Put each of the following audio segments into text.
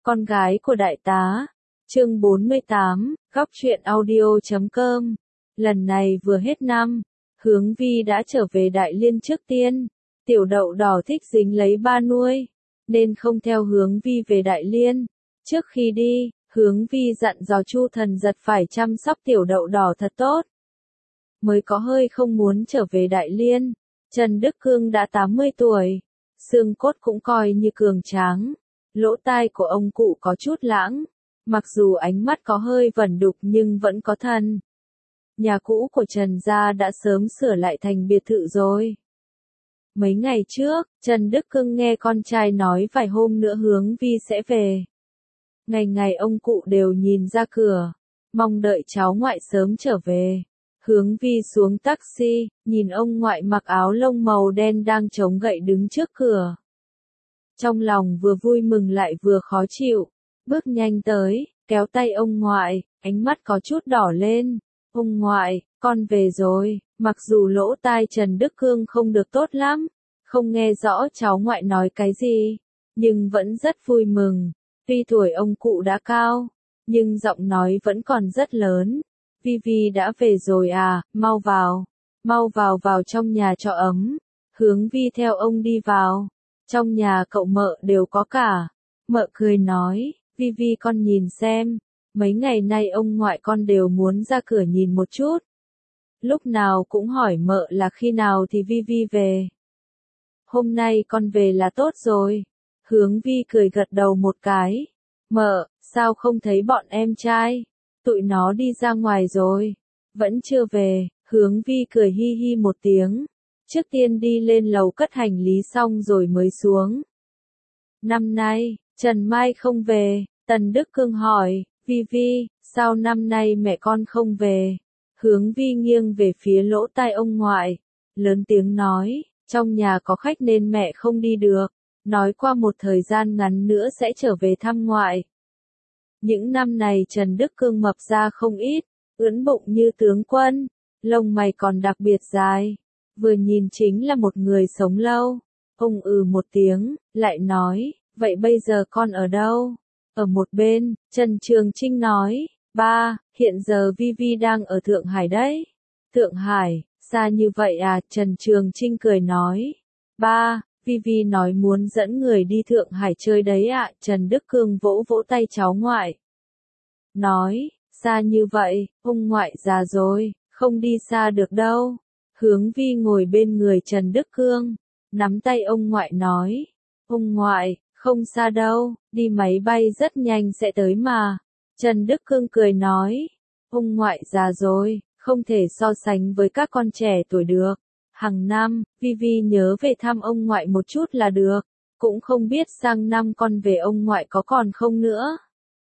Con gái của đại tá. Chương 48, góc truyện audio.com. Lần này vừa hết năm, Hướng Vi đã trở về Đại Liên trước tiên. Tiểu đậu đỏ thích dính lấy ba nuôi, nên không theo Hướng Vi về Đại Liên. Trước khi đi, Hướng Vi dặn dò Chu Thần Giật phải chăm sóc tiểu đậu đỏ thật tốt. Mới có hơi không muốn trở về Đại Liên. Trần Đức Cương đã 80 tuổi, xương cốt cũng coi như cường tráng. Lỗ tai của ông cụ có chút lãng, mặc dù ánh mắt có hơi vẩn đục nhưng vẫn có thần. Nhà cũ của Trần gia đã sớm sửa lại thành biệt thự rồi. Mấy ngày trước, Trần Đức Cương nghe con trai nói vài hôm nữa Hướng Vi sẽ về. Ngày ngày ông cụ đều nhìn ra cửa, mong đợi cháu ngoại sớm trở về. Hướng Vi xuống taxi, nhìn ông ngoại mặc áo lông màu đen đang chống gậy đứng trước cửa. Trong lòng vừa vui mừng lại vừa khó chịu, bước nhanh tới, kéo tay ông ngoại, ánh mắt có chút đỏ lên. Ông ngoại, con về rồi. Mặc dù lỗ tai Trần Đức Cương không được tốt lắm, không nghe rõ cháu ngoại nói cái gì, nhưng vẫn rất vui mừng. Tuy tuổi ông cụ đã cao, nhưng giọng nói vẫn còn rất lớn. Vi Vi đã về rồi à, mau vào trong nhà cho ấm. Hướng Vi theo ông đi vào. Trong nhà cậu Mợ đều có cả. Mợ cười nói, Vi Vi con nhìn xem, mấy ngày nay ông ngoại con đều muốn ra cửa nhìn một chút. Lúc nào cũng hỏi Mợ là khi nào thì Vi Vi về. Hôm nay con về là tốt rồi. Hướng Vi cười gật đầu một cái. Mợ, sao không thấy bọn em trai? Tụi nó đi ra ngoài rồi. Vẫn chưa về. Hướng Vi cười hi hi một tiếng. Trước tiên đi lên lầu cất hành lý xong rồi mới xuống. Năm nay, Trần Mai không về. Tần Đức Cương hỏi, Vi Vi, sao năm nay mẹ con không về? Hướng Vi nghiêng về phía lỗ tai ông ngoại, lớn tiếng nói, trong nhà có khách nên mẹ không đi được, nói qua một thời gian ngắn nữa sẽ trở về thăm ngoại. Những năm này Trần Đức Cương mập ra không ít, ưỡn bụng như tướng quân, lông mày còn đặc biệt dài, vừa nhìn chính là một người sống lâu. Ông một tiếng, lại nói, vậy bây giờ con ở đâu? Ở một bên, Trần Trường Trinh nói, ba, hiện giờ Vi Vi đang ở Thượng Hải đấy. Thượng Hải, xa như vậy à? Trần Trường Trinh cười nói, ba, Vi Vi nói muốn dẫn người đi Thượng Hải chơi đấy ạ. Trần Đức Cương vỗ vỗ tay cháu ngoại. Nói, xa như vậy, ông ngoại già rồi, không đi xa được đâu. Hướng Vi ngồi bên người Trần Đức Cương, nắm tay ông ngoại nói, ông ngoại, không xa đâu, đi máy bay rất nhanh sẽ tới mà. Trần Đức Cương cười nói, ông ngoại già rồi, không thể so sánh với các con trẻ tuổi được. Hàng năm, Vi Vi nhớ về thăm ông ngoại một chút là được, cũng không biết sang năm con về ông ngoại có còn không nữa.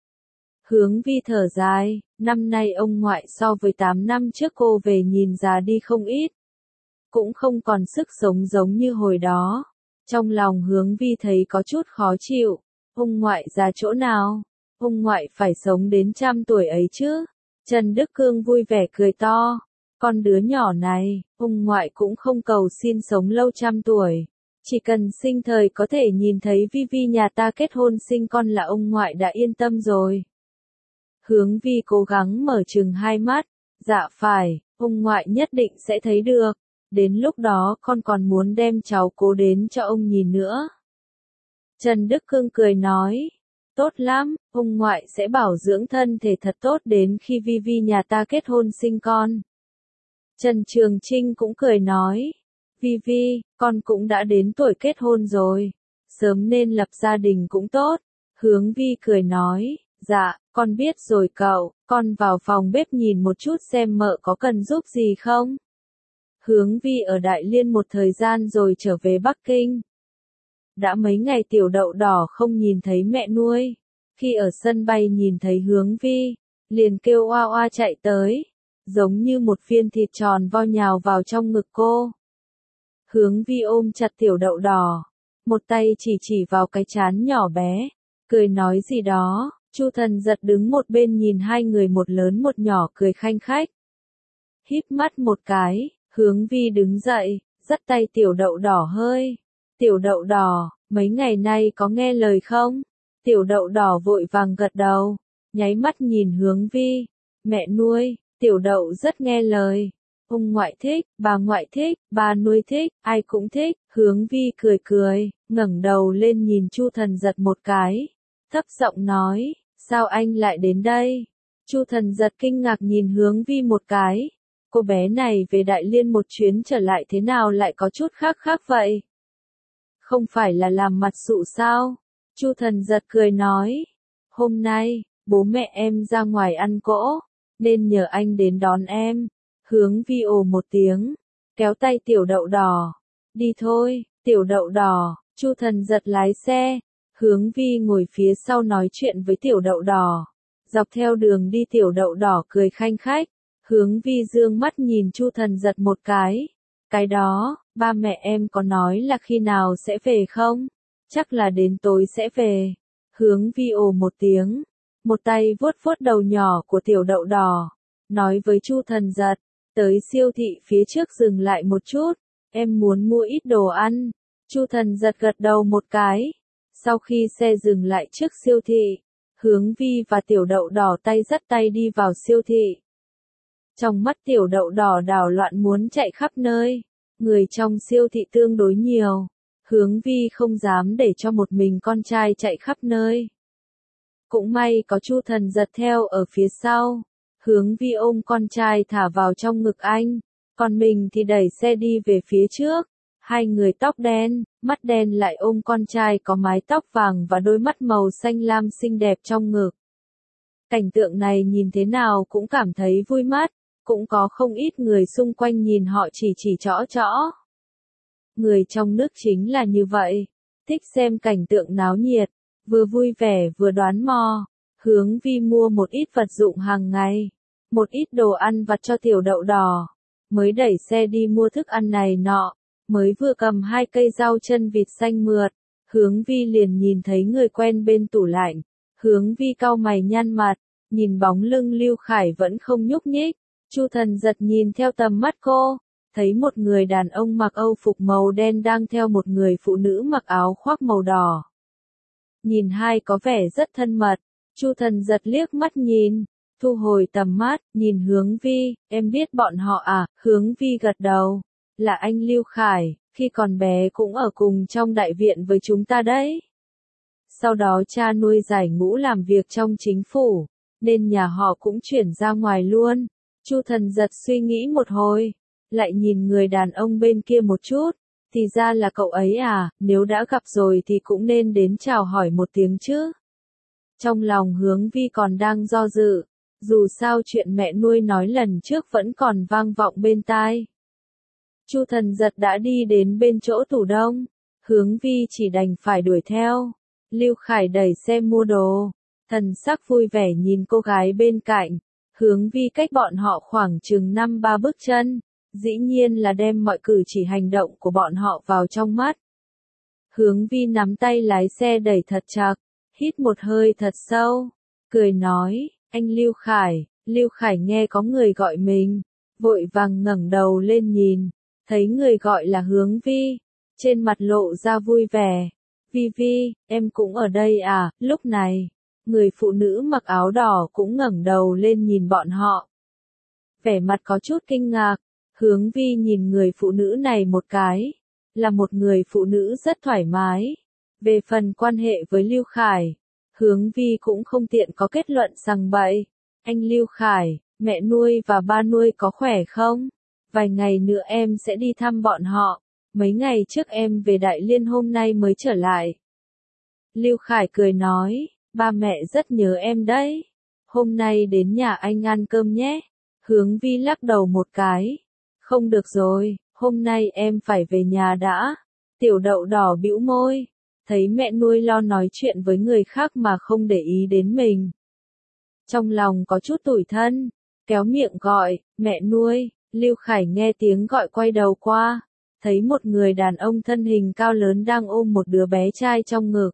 Hướng Vi thở dài, năm nay ông ngoại so với 8 năm trước cô về nhìn già đi không ít. Cũng không còn sức sống giống như hồi đó. Trong lòng Hướng Vi thấy có chút khó chịu. Ông ngoại già chỗ nào? Ông ngoại phải sống đến 100 tuổi ấy chứ. Trần Đức Cương vui vẻ cười to. Con đứa nhỏ này, ông ngoại cũng không cầu xin sống lâu 100 tuổi. Chỉ cần sinh thời có thể nhìn thấy Vi Vi nhà ta kết hôn sinh con là ông ngoại đã yên tâm rồi. Hướng Vi cố gắng mở trừng hai mắt. Dạ phải, ông ngoại nhất định sẽ thấy được. Đến lúc đó con còn muốn đem cháu cố đến cho ông nhìn nữa. Trần Đức Cương cười nói, tốt lắm, ông ngoại sẽ bảo dưỡng thân thể thật tốt đến khi Vi Vi nhà ta kết hôn sinh con. Trần Trường Trinh cũng cười nói, Vi Vi, con cũng đã đến tuổi kết hôn rồi, sớm nên lập gia đình cũng tốt. Hướng Vi cười nói, dạ, con biết rồi cậu, con vào phòng bếp nhìn một chút xem Mợ có cần giúp gì không. Hướng Vi ở Đại Liên một thời gian rồi trở về Bắc Kinh. Đã mấy ngày tiểu đậu đỏ không nhìn thấy mẹ nuôi. Khi ở sân bay nhìn thấy Hướng Vi, liền kêu oa oa chạy tới, giống như một viên thịt tròn vo nhào vào trong ngực cô. Hướng Vi ôm chặt tiểu đậu đỏ, một tay chỉ vào cái trán nhỏ bé, cười nói gì đó. Chu Thần Giật đứng một bên nhìn hai người một lớn một nhỏ cười khanh khách. Híp mắt một cái. Hướng Vi đứng dậy, dắt tay tiểu đậu đỏ hơi. Tiểu đậu đỏ, mấy ngày nay có nghe lời không? Tiểu đậu đỏ vội vàng gật đầu, nháy mắt nhìn Hướng Vi. Mẹ nuôi, tiểu đậu rất nghe lời. Ông ngoại thích, bà ngoại thích, bà nuôi thích, ai cũng thích. Hướng Vi cười cười, ngẩng đầu lên nhìn Chu Thần Giật một cái, thấp giọng nói, sao anh lại đến đây? Chu Thần Giật kinh ngạc nhìn Hướng Vi một cái. Cô bé này về Đại Liên một chuyến trở lại thế nào lại có chút khác khác vậy? Không phải là làm mặt sụ sao? Chu Thần Giật cười nói, hôm nay, bố mẹ em ra ngoài ăn cỗ, nên nhờ anh đến đón em. Hướng Vi ồ một tiếng, kéo tay tiểu đậu đỏ. Đi thôi, tiểu đậu đỏ. Chu Thần Giật lái xe, Hướng Vi ngồi phía sau nói chuyện với tiểu đậu đỏ. Dọc theo đường đi tiểu đậu đỏ cười khanh khách. Hướng Vi dương mắt nhìn Chu Thần Giật một cái. Cái đó, ba mẹ em có nói là khi nào sẽ về không? Chắc là đến tối sẽ về. Hướng Vi ồ một tiếng, một tay vuốt vuốt đầu nhỏ của tiểu đậu đỏ, nói với Chu Thần Giật, tới siêu thị phía trước dừng lại một chút, em muốn mua ít đồ ăn. Chu Thần Giật gật đầu một cái. Sau khi xe dừng lại trước siêu thị, Hướng Vi và tiểu đậu đỏ tay dắt tay đi vào siêu thị. Trong mắt tiểu đậu đỏ đảo loạn muốn chạy khắp nơi, người trong siêu thị tương đối nhiều. Hướng Vi không dám để cho một mình con trai chạy khắp nơi. Cũng may có Chu Thần Giật theo ở phía sau. Hướng Vi ôm con trai thả vào trong ngực anh, còn mình thì đẩy xe đi về phía trước. Hai người tóc đen, mắt đen lại ôm con trai có mái tóc vàng và đôi mắt màu xanh lam xinh đẹp trong ngực. Cảnh tượng này nhìn thế nào cũng cảm thấy vui mắt, cũng có không ít người xung quanh nhìn họ chỉ chõ chõ. Người trong nước chính là như vậy, thích xem cảnh tượng náo nhiệt, vừa vui vẻ vừa đoán mò. Hướng Vi mua một ít vật dụng hàng ngày, một ít đồ ăn vặt cho tiểu đậu đỏ, mới đẩy xe đi mua thức ăn này nọ, mới vừa cầm 2 cây rau chân vịt xanh mượt, Hướng Vi liền nhìn thấy người quen bên tủ lạnh. Hướng Vi cau mày nhăn mặt, nhìn bóng lưng Lưu Khải vẫn không nhúc nhích. Chu Thần Giật nhìn theo tầm mắt cô, thấy một người đàn ông mặc âu phục màu đen đang theo một người phụ nữ mặc áo khoác màu đỏ. Nhìn hai có vẻ rất thân mật, Chu Thần Giật liếc mắt nhìn, thu hồi tầm mắt, nhìn Hướng Vi, em biết bọn họ à? Hướng Vi gật đầu, là anh Lưu Khải, khi còn bé cũng ở cùng trong đại viện với chúng ta đấy. Sau đó cha nuôi giải ngũ làm việc trong chính phủ, nên nhà họ cũng chuyển ra ngoài luôn. Chu Thần Giật suy nghĩ một hồi, lại nhìn người đàn ông bên kia một chút, thì ra là cậu ấy à, nếu đã gặp rồi thì cũng nên đến chào hỏi một tiếng chứ. Trong lòng Hướng Vi còn đang do dự, dù sao chuyện mẹ nuôi nói lần trước vẫn còn vang vọng bên tai. Chu Thần Giật đã đi đến bên chỗ tủ đông, Hướng Vi chỉ đành phải đuổi theo. Lưu Khải đẩy xe mua đồ, thần sắc vui vẻ nhìn cô gái bên cạnh. Hướng Vi cách bọn họ khoảng chừng 5-3 bước chân, dĩ nhiên là đem mọi cử chỉ hành động của bọn họ vào trong mắt. Hướng Vi nắm tay lái xe đẩy thật chặt, hít một hơi thật sâu, cười nói, anh Lưu Khải. Lưu Khải nghe có người gọi mình, vội vàng ngẩng đầu lên nhìn, thấy người gọi là Hướng Vi, trên mặt lộ ra vui vẻ. Vi Vi, em cũng ở đây à? Lúc này, người phụ nữ mặc áo đỏ cũng ngẩng đầu lên nhìn bọn họ. Vẻ mặt có chút kinh ngạc, Hướng Vi nhìn người phụ nữ này một cái, là một người phụ nữ rất thoải mái. Về phần quan hệ với Lưu Khải, Hướng Vi cũng không tiện có kết luận rằng bậy. Anh Lưu Khải, mẹ nuôi và ba nuôi có khỏe không? Vài ngày nữa em sẽ đi thăm bọn họ. Mấy ngày trước em về Đại Liên hôm nay mới trở lại. Lưu Khải cười nói, ba mẹ rất nhớ em đấy. Hôm nay đến nhà anh ăn cơm nhé. Hướng Vi lắc đầu một cái. Không được rồi, hôm nay em phải về nhà đã. Tiểu đậu đỏ bĩu môi, thấy mẹ nuôi lo nói chuyện với người khác mà không để ý đến mình. Trong lòng có chút tủi thân, kéo miệng gọi, mẹ nuôi. Lưu Khải nghe tiếng gọi quay đầu qua, thấy một người đàn ông thân hình cao lớn đang ôm một đứa bé trai trong ngực.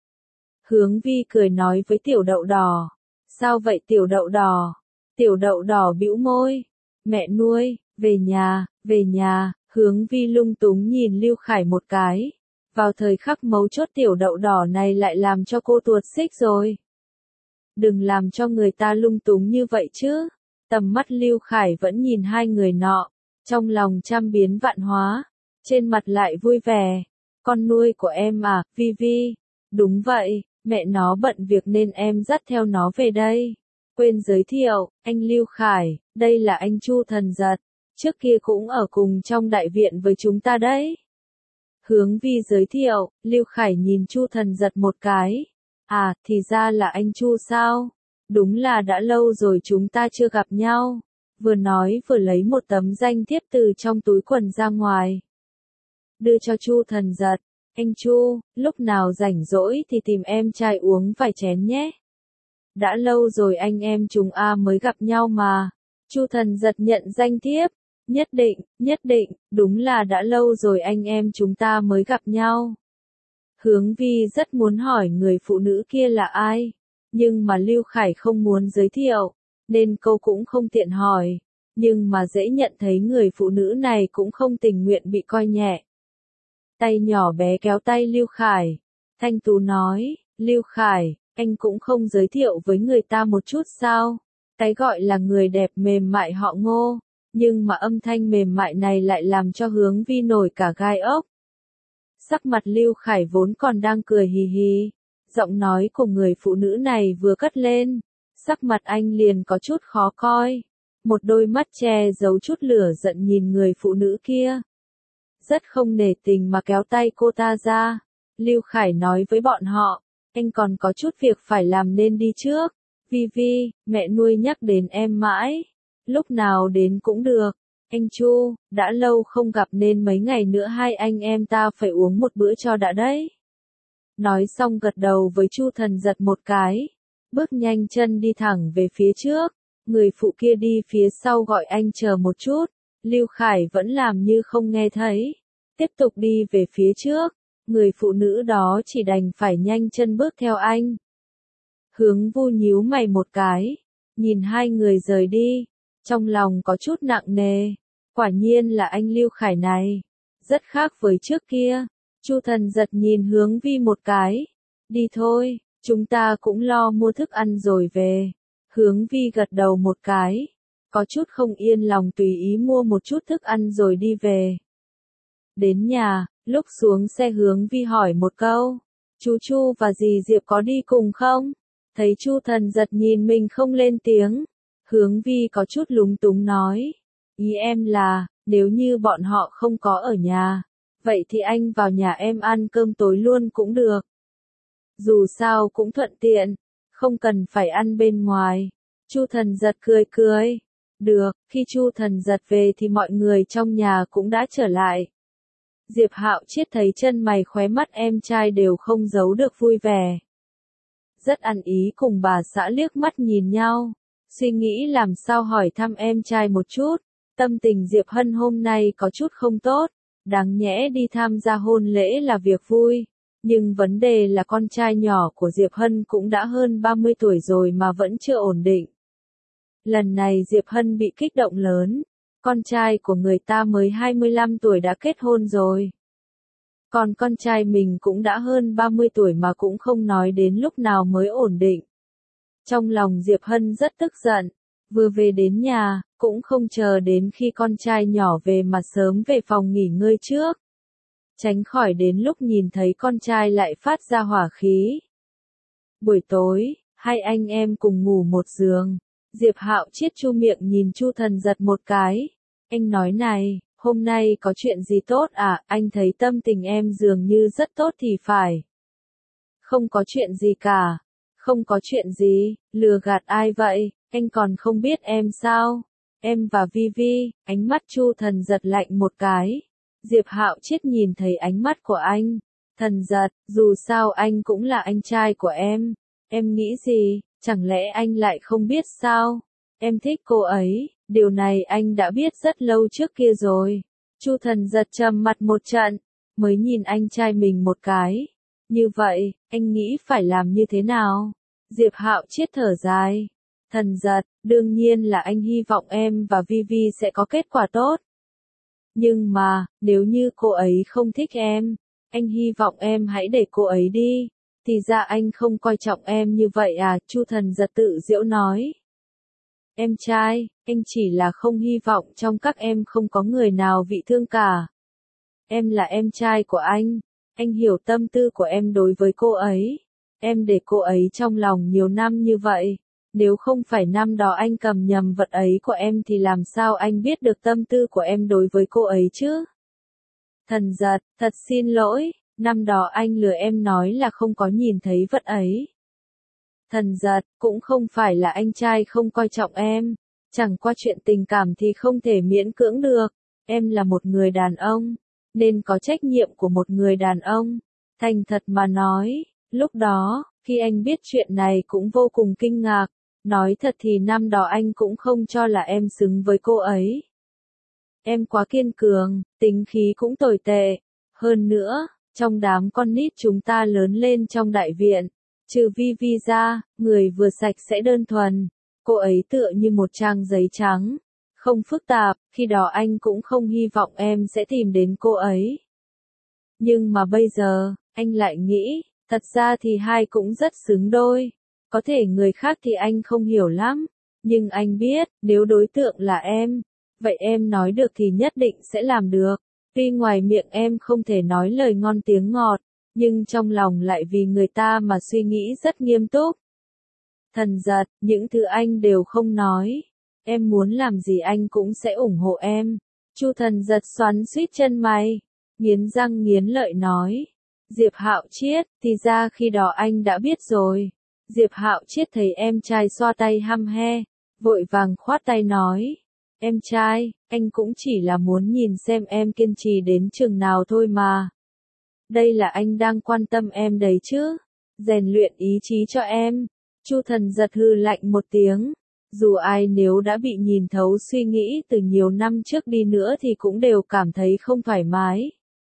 Hướng Vi cười nói với tiểu đậu đỏ, sao vậy tiểu đậu đỏ? Tiểu đậu đỏ bĩu môi, mẹ nuôi, về nhà, Hướng Vi lung túng nhìn Lưu Khải một cái, Vào thời khắc mấu chốt tiểu đậu đỏ này lại làm cho cô tuột xích rồi. Đừng làm cho người ta lung túng như vậy chứ. Tầm mắt Lưu Khải vẫn nhìn hai người nọ, trong lòng trăm biến vạn hóa, trên mặt lại vui vẻ. Con nuôi của em à, Vi Vi? Đúng vậy, mẹ nó bận việc nên em dắt theo nó về đây. Quên giới thiệu, anh Lưu Khải, đây là anh Chu Thần Giật, trước kia cũng ở cùng trong đại viện với chúng ta đấy. Hướng Vi giới thiệu, Lưu Khải nhìn Chu Thần Giật một cái. À, thì ra là anh Chu sao? Đúng là đã lâu rồi chúng ta chưa gặp nhau. Vừa nói vừa lấy một tấm danh thiếp từ trong túi quần ra ngoài. Đưa cho Chu Thần Giật. Anh Chu, lúc nào rảnh rỗi thì tìm em trai uống vài chén nhé. Đã lâu rồi anh em chúng mới gặp nhau mà. Chu Thần Giật nhận danh thiếp. Nhất định, đúng là đã lâu rồi anh em chúng ta mới gặp nhau. Hướng Vi rất muốn hỏi người phụ nữ kia là ai, nhưng mà Lưu Khải không muốn giới thiệu, nên cô cũng không tiện hỏi, nhưng mà dễ nhận thấy người phụ nữ này cũng không tình nguyện bị coi nhẹ. Tay nhỏ bé kéo tay Lưu Khải, Thanh Tú nói, Lưu Khải, anh cũng không giới thiệu với người ta một chút sao, cái gọi là người đẹp mềm mại họ Ngô, nhưng mà âm thanh mềm mại này lại làm cho Hướng Vi nổi cả gai ốc. Sắc mặt Lưu Khải vốn còn đang cười hì hì, giọng nói của người phụ nữ này vừa cất lên, sắc mặt anh liền có chút khó coi, một đôi mắt che giấu chút lửa giận nhìn người phụ nữ kia. Rất không nể tình mà kéo tay cô ta ra, Lưu Khải nói với bọn họ, anh còn có chút việc phải làm nên đi trước, Vi Vi, mẹ nuôi nhắc đến em mãi, lúc nào đến cũng được. Anh Chu, đã lâu không gặp nên mấy ngày nữa hai anh em ta phải uống một bữa cho đã đấy. Nói xong gật đầu với Chu Thần Giật một cái, bước nhanh chân đi thẳng về phía trước, người phụ kia đi phía sau gọi anh chờ một chút, Lưu Khải vẫn làm như không nghe thấy, tiếp tục đi về phía trước, người phụ nữ đó chỉ đành phải nhanh chân bước theo anh. Hướng Vu nhíu mày một cái, nhìn hai người rời đi. Trong lòng có chút nặng nề, quả nhiên là anh Lưu Khải này, rất khác với trước kia. Chu Thần Giật nhìn Hướng Vi một cái, đi thôi, chúng ta cũng lo mua thức ăn rồi về. Hướng Vi gật đầu một cái, có chút không yên lòng tùy ý mua một chút thức ăn rồi đi về. Đến nhà, lúc xuống xe Hướng Vi hỏi một câu, chú Chu và dì Diệp có đi cùng không? Thấy Chu Thần Giật nhìn mình không lên tiếng. Hướng Vi có chút lúng túng nói, ý em là, nếu như bọn họ không có ở nhà, vậy thì anh vào nhà em ăn cơm tối luôn cũng được. Dù sao cũng thuận tiện, không cần phải ăn bên ngoài. Chu Thần Giật cười cười, được, khi Chu Thần Giật về thì mọi người trong nhà cũng đã trở lại. Diệp Hạo Chiết thấy chân mày khóe mắt em trai đều không giấu được vui vẻ. Rất ăn ý cùng bà xã liếc mắt nhìn nhau. Suy nghĩ làm sao hỏi thăm em trai một chút, tâm tình Diệp Hân hôm nay có chút không tốt, đáng nhẽ đi tham gia hôn lễ là việc vui, nhưng vấn đề là con trai nhỏ của Diệp Hân cũng đã hơn 30 tuổi rồi mà vẫn chưa ổn định. Lần này Diệp Hân bị kích động lớn, con trai của người ta mới 25 tuổi đã kết hôn rồi. Còn con trai mình cũng đã hơn 30 tuổi mà cũng không nói đến lúc nào mới ổn định. Trong lòng Diệp Hân rất tức giận, vừa về đến nhà, cũng không chờ đến khi con trai nhỏ về mà sớm về phòng nghỉ ngơi trước. Tránh khỏi đến lúc nhìn thấy con trai lại phát ra hỏa khí. Buổi tối, hai anh em cùng ngủ một giường. Diệp Hạo Chiết chu miệng nhìn Chu Thần Giật một cái. Anh nói này, hôm nay có chuyện gì tốt à, anh thấy tâm tình em dường như rất tốt thì phải. Không có chuyện gì cả. Không có chuyện gì, lừa gạt ai vậy, anh còn không biết em sao? Em và Vi Vi, ánh mắt Chu Thần Giật lạnh một cái. Diệp Hạo Chiết nhìn thấy ánh mắt của anh. Thần Giật, dù sao anh cũng là anh trai của em nghĩ gì, chẳng lẽ anh lại không biết sao? Em thích cô ấy, điều này anh đã biết rất lâu trước kia rồi. Chu Thần Giật trầm mặt một trận, mới nhìn anh trai mình một cái. Như vậy, anh nghĩ phải làm như thế nào? Diệp Hạo Chiết thở dài. Thần Giật, đương nhiên là anh hy vọng em và Vi Vi sẽ có kết quả tốt. Nhưng mà, nếu như cô ấy không thích em Anh hy vọng em hãy để cô ấy đi. Thì ra anh không coi trọng em như vậy à, Chu Thần Giật tự giễu nói. Em trai, anh chỉ là không hy vọng trong các em không có người nào bị thương cả. Em là em trai của anh hiểu tâm tư của em đối với cô ấy. Em để cô ấy trong lòng nhiều năm như vậy. Nếu không phải năm đó anh cầm nhầm vật ấy của em thì làm sao anh biết được tâm tư của em đối với cô ấy chứ? Thần Giật, thật xin lỗi, năm đó anh lừa em nói là không có nhìn thấy vật ấy. Thần Giật, cũng không phải là anh trai không coi trọng em. Chẳng qua chuyện tình cảm thì không thể miễn cưỡng được. Em là một người đàn ông, nên có trách nhiệm của một người đàn ông. Thành thật mà nói, lúc đó, khi anh biết chuyện này cũng vô cùng kinh ngạc. Nói thật thì năm đó anh cũng không cho là em xứng với cô ấy. Em quá kiên cường, tính khí cũng tồi tệ. Hơn nữa, trong đám con nít chúng ta lớn lên trong đại viện, trừ Vi Vi ra, người vừa sạch sẽ đơn thuần. Cô ấy tựa như một trang giấy trắng, không phức tạp, khi đó anh cũng không hy vọng em sẽ tìm đến cô ấy. Nhưng mà bây giờ, anh lại nghĩ, thật ra thì hai cũng rất xứng đôi. Có thể người khác thì anh không hiểu lắm, nhưng anh biết, nếu đối tượng là em, vậy em nói được thì nhất định sẽ làm được. Tuy ngoài miệng em không thể nói lời ngon tiếng ngọt, nhưng trong lòng lại vì người ta mà suy nghĩ rất nghiêm túc. Thần Giật, những thứ anh đều không nói. Em muốn làm gì anh cũng sẽ ủng hộ em. Chu Thần Giật xoắn xuýt chân mày, nghiến răng nghiến lợi nói. Diệp Hạo Chiết, thì ra khi đó anh đã biết rồi. Diệp Hạo Chiết thấy em trai xoa tay hăm he, vội vàng khoát tay nói. Em trai, anh cũng chỉ là muốn nhìn xem em kiên trì đến chừng nào thôi mà. Đây là anh đang quan tâm em đấy chứ. Rèn luyện ý chí cho em. Chu Thần Giật hừ lạnh một tiếng. Dù ai nếu đã bị nhìn thấu suy nghĩ từ nhiều năm trước đi nữa thì cũng đều cảm thấy không thoải mái.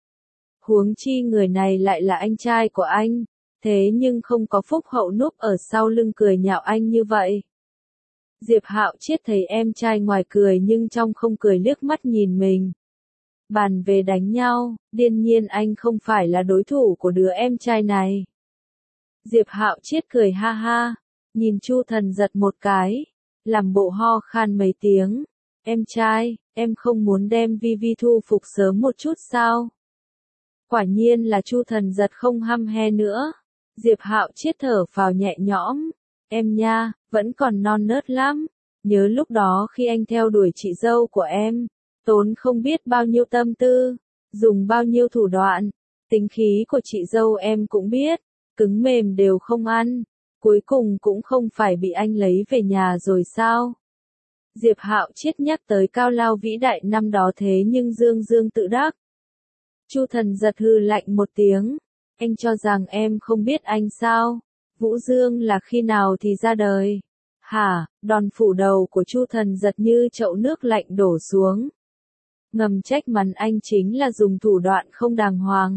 Huống chi người này lại là anh trai của anh. Thế nhưng không có phúc hậu núp ở sau lưng cười nhạo anh như vậy. Diệp Hạo Chiết thấy em trai ngoài cười nhưng trong không cười liếc mắt nhìn mình. Bàn về đánh nhau, đương nhiên anh không phải là đối thủ của đứa em trai này. Diệp Hạo Chiết cười ha ha, nhìn Chu Thần Giật một cái, làm bộ ho khan mấy tiếng. Em trai, em không muốn đem Vi Vi thu phục sớm một chút sao? Quả nhiên là Chu Thần Giật không hăm he nữa. Diệp Hạo Chiết thở phào nhẹ nhõm. Em nha, vẫn còn non nớt lắm. Nhớ lúc đó khi anh theo đuổi chị dâu của em, tốn không biết bao nhiêu tâm tư, dùng bao nhiêu thủ đoạn. Tính khí của chị dâu em cũng biết, cứng mềm đều không ăn. Cuối cùng cũng không phải bị anh lấy về nhà rồi sao? Diệp Hạo Chiết nhắc tới Cao Lao vĩ đại năm đó thế nhưng Dương Dương tự đắc. Chu Thần Giật hừ lạnh một tiếng. Anh cho rằng em không biết anh sao? Vũ Dương là khi nào thì ra đời? Hả? Đòn phủ đầu của Chu Thần Giật như chậu nước lạnh đổ xuống. Ngầm trách mắng anh chính là dùng thủ đoạn không đàng hoàng.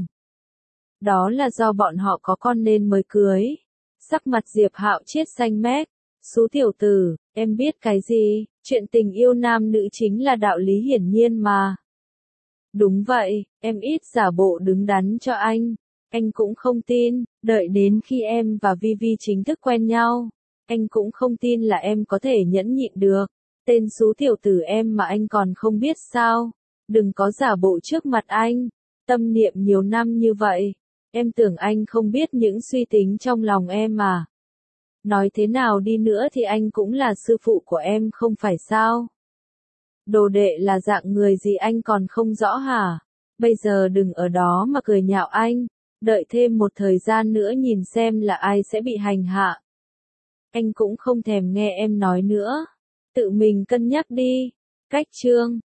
Đó là do bọn họ có con nên mới cưới. Sắc mặt Diệp Hạo Chiết xanh mét. Xú tiểu tử, em biết cái gì? Chuyện tình yêu nam nữ chính là đạo lý hiển nhiên mà. Đúng vậy, em ít giả bộ đứng đắn cho anh. Anh cũng không tin, đợi đến khi em và Vi Vi chính thức quen nhau. Anh cũng không tin là em có thể nhẫn nhịn được. Tên xú tiểu tử em mà anh còn không biết sao. Đừng có giả bộ trước mặt anh. Tâm niệm nhiều năm như vậy. Em tưởng anh không biết những suy tính trong lòng em mà. Nói thế nào đi nữa thì anh cũng là sư phụ của em không phải sao? Đồ đệ là dạng người gì anh còn không rõ hả? Bây giờ đừng ở đó mà cười nhạo anh. Đợi thêm một thời gian nữa nhìn xem là ai sẽ bị hành hạ. Anh cũng không thèm nghe em nói nữa. Tự mình cân nhắc đi. Cách chương